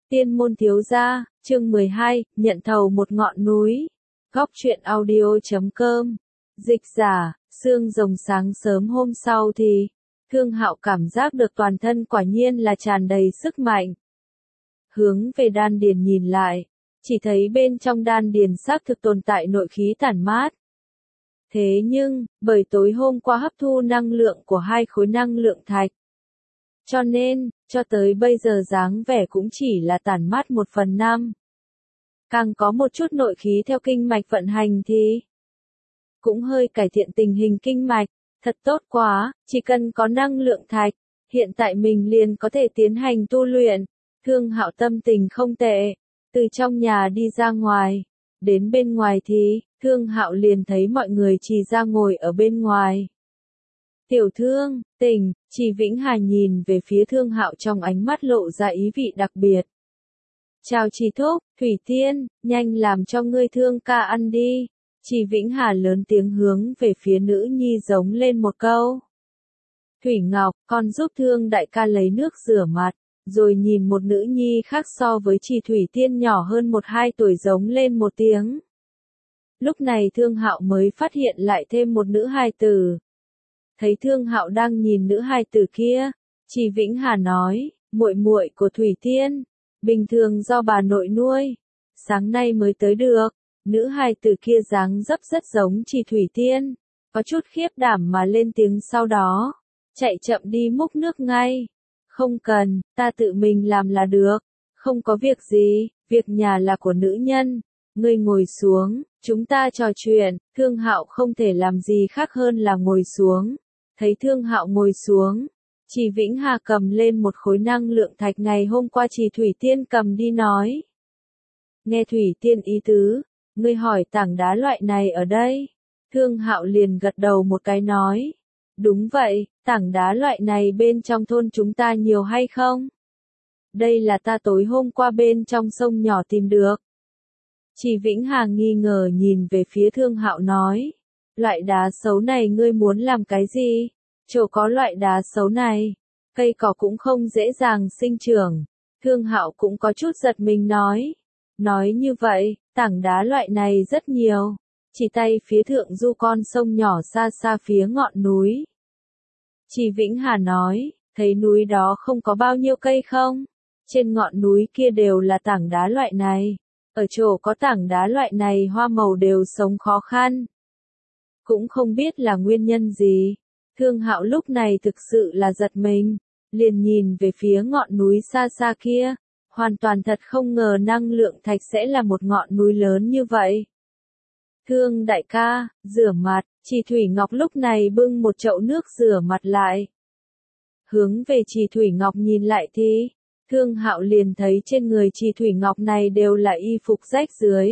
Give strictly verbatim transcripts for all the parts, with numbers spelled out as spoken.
Tiên môn thiếu gia, chương mười hai, nhận thầu một ngọn núi. Góc truyện audio chấm com. Dịch giả, sương rồng sáng sớm hôm sau thì, Thương Hạo cảm giác được toàn thân quả nhiên là tràn đầy sức mạnh. Hướng về đan điền nhìn lại, chỉ thấy bên trong đan điền xác thực tồn tại nội khí tản mát. Thế nhưng, bởi tối hôm qua hấp thu năng lượng của hai khối năng lượng thạch. Cho nên, cho tới bây giờ dáng vẻ cũng chỉ là tản mát một phần năm. Càng có một chút nội khí theo kinh mạch vận hành thì cũng hơi cải thiện tình hình kinh mạch, thật tốt quá, chỉ cần có năng lượng thạch, hiện tại mình liền có thể tiến hành tu luyện. Thương Hạo tâm tình không tệ, từ trong nhà đi ra ngoài, đến bên ngoài thì, Thương Hạo liền thấy mọi người Trì ra ngồi ở bên ngoài. Tiểu Thương, tỉnh, Trì Vĩnh Hà nhìn về phía Thương Hạo trong ánh mắt lộ ra ý vị đặc biệt. Chào Trì thúc, Thủy Tiên, nhanh làm cho ngươi Thương ca ăn đi. Trì Vĩnh Hà lớn tiếng hướng về phía nữ nhi giống lên một câu. Thủy Ngọc, con giúp Thương đại ca lấy nước rửa mặt, rồi nhìn một nữ nhi khác so với Trì Thủy Tiên nhỏ hơn một hai tuổi giống lên một tiếng. Lúc này Thương Hạo mới phát hiện lại thêm một nữ hài tử. Thấy Thương Hạo đang nhìn nữ hài tử kia, Trì Vĩnh Hà nói, muội muội của Thủy Tiên, bình thường do bà nội nuôi, sáng nay mới tới được. Nữ hài tử kia dáng dấp rất giống Trì Thủy Tiên, có chút khiếp đảm mà lên tiếng sau đó, chạy chậm đi múc nước ngay. Không cần, ta tự mình làm là được, không có việc gì, việc nhà là của nữ nhân, ngươi ngồi xuống, chúng ta trò chuyện. Thương Hạo không thể làm gì khác hơn là ngồi xuống. Thấy Thương Hạo ngồi xuống, Trì Vĩnh Hà cầm lên một khối năng lượng thạch ngày hôm qua Trì Thủy Tiên cầm đi nói. Nghe Thủy Tiên ý tứ, ngươi hỏi tảng đá loại này ở đây. Thương Hạo liền gật đầu một cái nói. Đúng vậy, tảng đá loại này bên trong thôn chúng ta nhiều hay không? Đây là ta tối hôm qua bên trong sông nhỏ tìm được. Trì Vĩnh Hà nghi ngờ nhìn về phía Thương Hạo nói. Loại đá xấu này ngươi muốn làm cái gì? Chỗ có loại đá xấu này, cây cỏ cũng không dễ dàng sinh trưởng. Thương Hạo cũng có chút giật mình nói. Nói như vậy, tảng đá loại này rất nhiều. Chỉ tay phía thượng du con sông nhỏ xa xa phía ngọn núi. Trì Vĩnh Hà nói, thấy núi đó không có bao nhiêu cây không? Trên ngọn núi kia đều là tảng đá loại này. Ở chỗ có tảng đá loại này hoa màu đều sống khó khăn. Cũng không biết là nguyên nhân gì. Thương Hạo lúc này thực sự là giật mình, liền nhìn về phía ngọn núi xa xa kia, hoàn toàn thật không ngờ năng lượng thạch sẽ là một ngọn núi lớn như vậy. Thương đại ca, rửa mặt, Trì Thủy Ngọc lúc này bưng một chậu nước rửa mặt lại. Hướng về Trì Thủy Ngọc nhìn lại thì, Thương Hạo liền thấy trên người Trì Thủy Ngọc này đều là y phục rách rưới.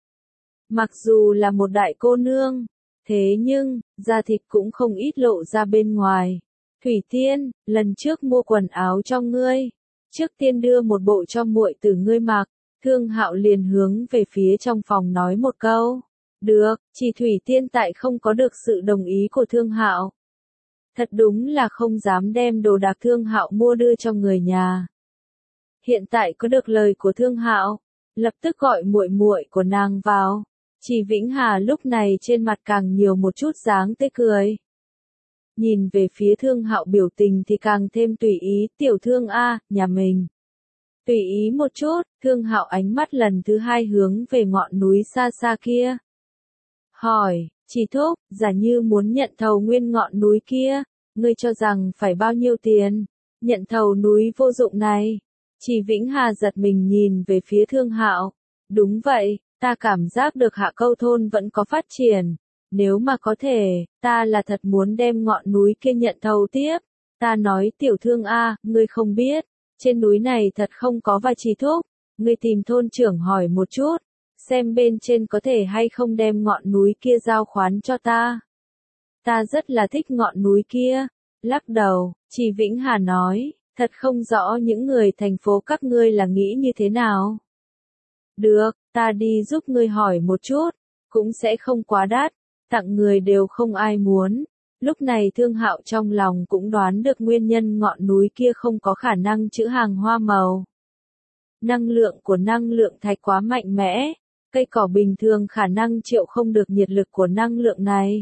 Mặc dù là một đại cô nương, thế nhưng, da thịt cũng không ít lộ ra bên ngoài. Thủy Tiên, lần trước mua quần áo cho ngươi, trước tiên đưa một bộ cho muội tử ngươi mặc. Thương Hạo liền hướng về phía trong phòng nói một câu. Được, Trì Thủy Tiên tại không có được sự đồng ý của Thương Hạo. Thật đúng là không dám đem đồ đạc Thương Hạo mua đưa cho người nhà. Hiện tại có được lời của Thương Hạo, lập tức gọi muội muội của nàng vào. Trì Vĩnh Hà lúc này trên mặt càng nhiều một chút dáng tươi cười. Nhìn về phía Thương Hạo biểu tình thì càng thêm tùy ý, tiểu Thương a, nhà mình. Tùy ý một chút, Thương Hạo ánh mắt lần thứ hai hướng về ngọn núi xa xa kia. Hỏi, Trì thúc, giả như muốn nhận thầu nguyên ngọn núi kia, ngươi cho rằng phải bao nhiêu tiền? Nhận thầu núi vô dụng này. Trì Vĩnh Hà giật mình nhìn về phía Thương Hạo. Đúng vậy, ta cảm giác được Hạ Câu thôn vẫn có phát triển. Nếu mà có thể, ta là thật muốn đem ngọn núi kia nhận thầu tiếp. Ta nói tiểu Thương a, ngươi không biết, trên núi này thật không có vài Trì thúc. Ngươi tìm thôn trưởng hỏi một chút, xem bên trên có thể hay không đem ngọn núi kia giao khoán cho ta. Ta rất là thích ngọn núi kia. Lắc đầu, Trì Vĩnh Hà nói, thật không rõ những người thành phố các ngươi là nghĩ như thế nào. Được, ta đi giúp ngươi hỏi một chút, cũng sẽ không quá đắt, tặng người đều không ai muốn. Lúc này Thương Hạo trong lòng cũng đoán được nguyên nhân ngọn núi kia không có khả năng trữ hàng hoa màu. Năng lượng của năng lượng thạch quá mạnh mẽ, cây cỏ bình thường khả năng chịu không được nhiệt lực của năng lượng này.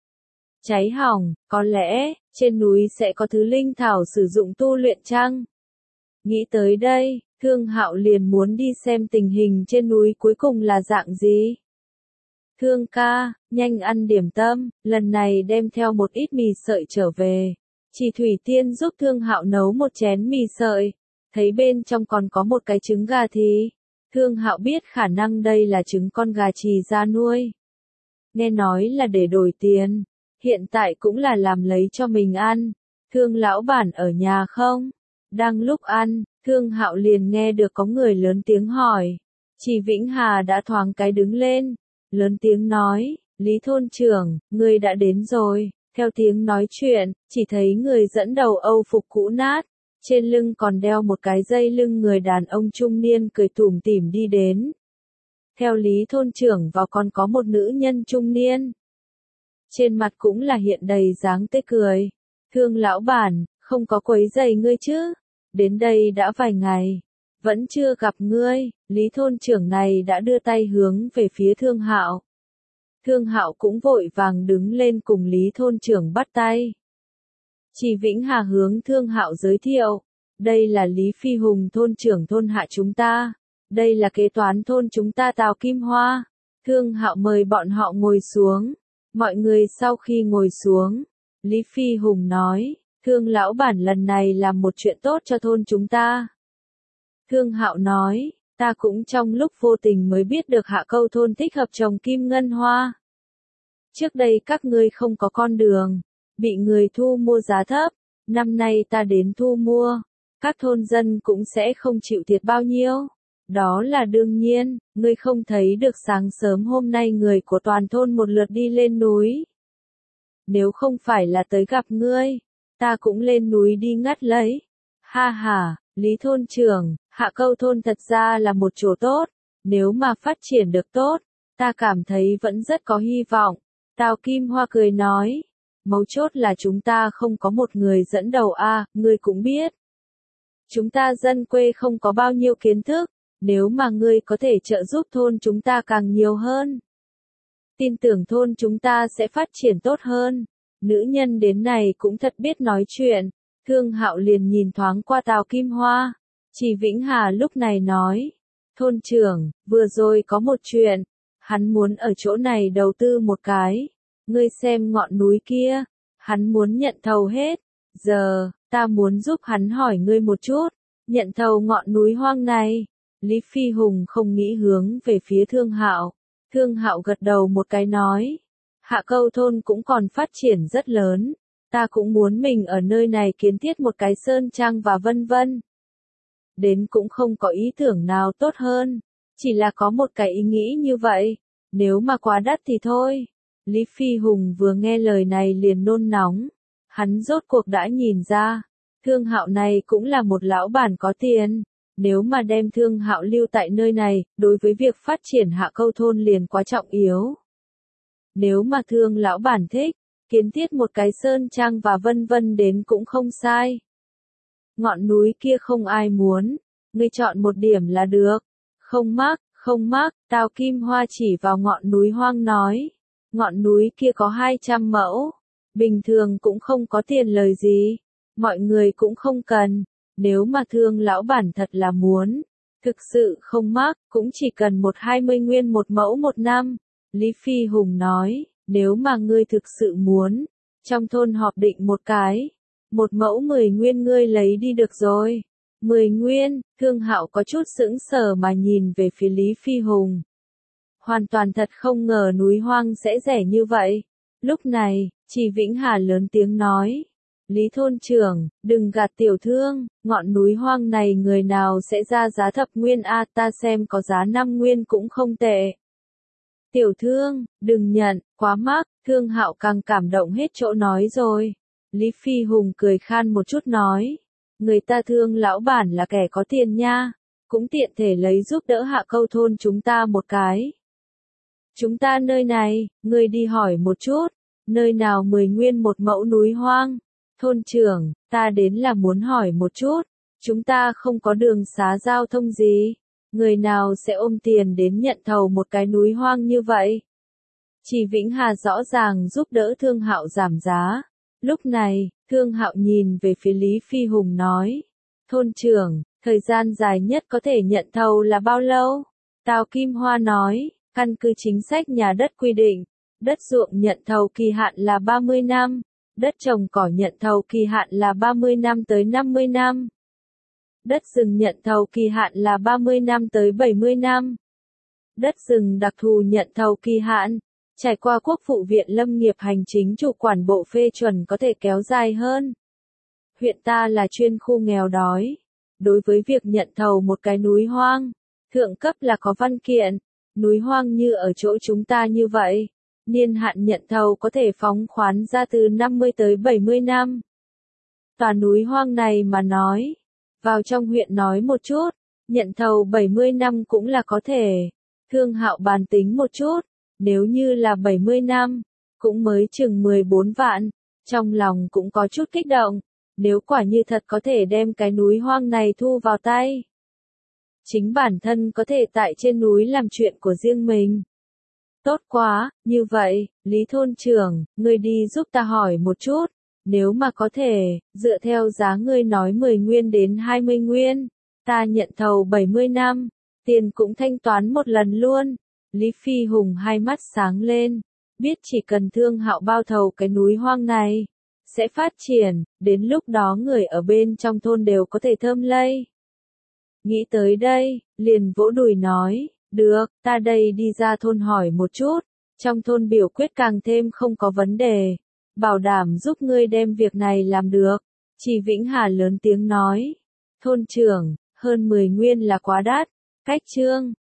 Cháy hỏng, có lẽ, trên núi sẽ có thứ linh thảo sử dụng tu luyện chăng? Nghĩ tới đây, Thương Hạo liền muốn đi xem tình hình trên núi cuối cùng là dạng gì. Thương ca, nhanh ăn điểm tâm, lần này đem theo một ít mì sợi trở về. Chỉ Thủy Tiên giúp Thương Hạo nấu một chén mì sợi, thấy bên trong còn có một cái trứng gà thì, Thương Hạo biết khả năng đây là trứng con gà Trì ra nuôi. Nghe nói là để đổi tiền, hiện tại cũng là làm lấy cho mình ăn. Thương lão bản ở nhà không? Đang lúc ăn, Thương Hạo liền nghe được có người lớn tiếng hỏi. Chỉ Vĩnh Hà đã thoáng cái đứng lên, lớn tiếng nói, Lý thôn trưởng, ngươi đã đến rồi. Theo tiếng nói chuyện, chỉ thấy người dẫn đầu Âu phục cũ nát, trên lưng còn đeo một cái dây lưng người đàn ông trung niên cười tủm tỉm đi đến. Theo Lý thôn trưởng vào còn có một nữ nhân trung niên. Trên mặt cũng là hiện đầy dáng tươi cười. Thương lão bản, không có quấy rầy ngươi chứ? Đến đây đã vài ngày, vẫn chưa gặp ngươi. Lý thôn trưởng này đã đưa tay hướng về phía Thương Hạo. Thương Hạo cũng vội vàng đứng lên cùng Lý thôn trưởng bắt tay. Chỉ Vĩnh Hà hướng Thương Hạo giới thiệu, đây là Lý Phi Hùng thôn trưởng thôn hạ chúng ta, đây là kế toán thôn chúng ta Tào Kim Hoa. Thương Hạo mời bọn họ ngồi xuống. Mọi người sau khi ngồi xuống, Lý Phi Hùng nói, Thương lão bản lần này làm một chuyện tốt cho thôn chúng ta. Thương Hạo nói, ta cũng trong lúc vô tình mới biết được Hạ Câu thôn thích hợp trồng kim ngân hoa. Trước đây các ngươi không có con đường, bị người thu mua giá thấp, năm nay ta đến thu mua, các thôn dân cũng sẽ không chịu thiệt bao nhiêu. Đó là đương nhiên, ngươi không thấy được sáng sớm hôm nay người của toàn thôn một lượt đi lên núi. Nếu không phải là tới gặp ngươi, ta cũng lên núi đi ngắt lấy. Ha ha, Lý thôn trưởng, Hạ Câu thôn thật ra là một chỗ tốt, nếu mà phát triển được tốt, ta cảm thấy vẫn rất có hy vọng. Tào Kim Hoa cười nói, mấu chốt là chúng ta không có một người dẫn đầu a, à, ngươi cũng biết. Chúng ta dân quê không có bao nhiêu kiến thức, nếu mà ngươi có thể trợ giúp thôn chúng ta càng nhiều hơn. Tin tưởng thôn chúng ta sẽ phát triển tốt hơn. Nữ nhân đến này cũng thật biết nói chuyện. Thương Hạo liền nhìn thoáng qua Tào Kim Hoa. Chỉ Vĩnh Hà lúc này nói, thôn trưởng, vừa rồi có một chuyện, hắn muốn ở chỗ này đầu tư một cái. Ngươi xem ngọn núi kia, hắn muốn nhận thầu hết. Giờ, ta muốn giúp hắn hỏi ngươi một chút, nhận thầu ngọn núi hoang này. Lý Phi Hùng không nghĩ hướng về phía Thương Hạo. Thương Hạo gật đầu một cái nói, Hạ Câu thôn cũng còn phát triển rất lớn, ta cũng muốn mình ở nơi này kiến thiết một cái sơn trang và vân vân. Đến cũng không có ý tưởng nào tốt hơn, chỉ là có một cái ý nghĩ như vậy, nếu mà quá đắt thì thôi. Lý Phi Hùng vừa nghe lời này liền nôn nóng, hắn rốt cuộc đã nhìn ra, Thương Hạo này cũng là một lão bản có tiền. Nếu mà đem Thương Hạo lưu tại nơi này, đối với việc phát triển Hạ Câu thôn liền quá trọng yếu. Nếu mà Thương lão bản thích, kiến thiết một cái sơn trang và vân vân đến cũng không sai. Ngọn núi kia không ai muốn, ngươi chọn một điểm là được. Không mắc, không mắc, Tào Kim Hoa chỉ vào ngọn núi hoang nói. Ngọn núi kia có hai trăm mẫu, bình thường cũng không có tiền lời gì, mọi người cũng không cần. Nếu mà Thương lão bản thật là muốn, thực sự không mắc, cũng chỉ cần một hai mươi nguyên một mẫu một năm. Lý Phi Hùng nói, nếu mà ngươi thực sự muốn, trong thôn họp định một cái, một mẫu mười nguyên ngươi lấy đi được rồi. Mười nguyên, Thương Hạo có chút sững sờ mà nhìn về phía Lý Phi Hùng. Hoàn toàn thật không ngờ núi hoang sẽ rẻ như vậy. Lúc này, Chỉ Vĩnh Hà lớn tiếng nói. Lý thôn trưởng, đừng gạt tiểu thương, ngọn núi hoang này người nào sẽ ra giá thập nguyên a, ta xem có giá năm nguyên cũng không tệ. Tiểu thương, đừng nhận, quá mắc. Thương Hạo càng cảm động hết chỗ nói rồi. Lý Phi Hùng cười khan một chút nói, người ta Thương lão bản là kẻ có tiền nha, cũng tiện thể lấy giúp đỡ Hạ Câu thôn chúng ta một cái. Chúng ta nơi này, ngươi đi hỏi một chút, nơi nào mười nguyên một mẫu núi hoang. Thôn trưởng, ta đến là muốn hỏi một chút, Chúng ta không có đường xá giao thông gì. Người nào sẽ ôm tiền đến nhận thầu một cái núi hoang như vậy? Chỉ Vĩnh Hà rõ ràng giúp đỡ Thương Hạo giảm giá. Lúc này, Thương Hạo nhìn về phía Lý Phi Hùng nói. Thôn trưởng, thời gian dài nhất có thể nhận thầu là bao lâu? Tào Kim Hoa nói, căn cứ chính sách nhà đất quy định, đất ruộng nhận thầu kỳ hạn là ba mươi năm, đất trồng cỏ nhận thầu kỳ hạn là ba mươi năm tới năm mươi năm. Đất rừng nhận thầu kỳ hạn là ba mươi năm tới bảy mươi năm. Đất rừng đặc thù nhận thầu kỳ hạn, trải qua Quốc vụ viện Lâm nghiệp Hành chính chủ quản bộ phê chuẩn có thể kéo dài hơn. Huyện ta là chuyên khu nghèo đói. Đối với việc nhận thầu một cái núi hoang, thượng cấp là có văn kiện. Núi hoang như ở chỗ chúng ta như vậy, niên hạn nhận thầu có thể phóng khoán ra từ năm mươi tới bảy mươi năm. Tòa núi hoang này mà nói, vào trong huyện nói một chút, nhận thầu bảy mươi năm cũng là có thể. Thương Hạo bàn tính một chút, nếu như là bảy mươi năm, cũng mới chừng mười bốn vạn, trong lòng cũng có chút kích động, nếu quả như thật có thể đem cái núi hoang này thu vào tay. Chính bản thân có thể tại trên núi làm chuyện của riêng mình. Tốt quá, như vậy, Lý thôn trưởng, ngươi đi giúp ta hỏi một chút, nếu mà có thể, dựa theo giá ngươi nói mười nguyên đến hai mươi nguyên, ta nhận thầu bảy mươi năm, tiền cũng thanh toán một lần luôn. Lý Phi Hùng hai mắt sáng lên, biết chỉ cần Thương Hạo bao thầu cái núi hoang này, sẽ phát triển, đến lúc đó người ở bên trong thôn đều có thể thơm lây. Nghĩ tới đây, liền vỗ đùi nói, được, ta đây đi ra thôn hỏi một chút, trong thôn biểu quyết càng thêm không có vấn đề, bảo đảm giúp ngươi đem việc này làm được. Chỉ Vĩnh Hà lớn tiếng nói, thôn trưởng, hơn mười nguyên là quá đắt, cách trương,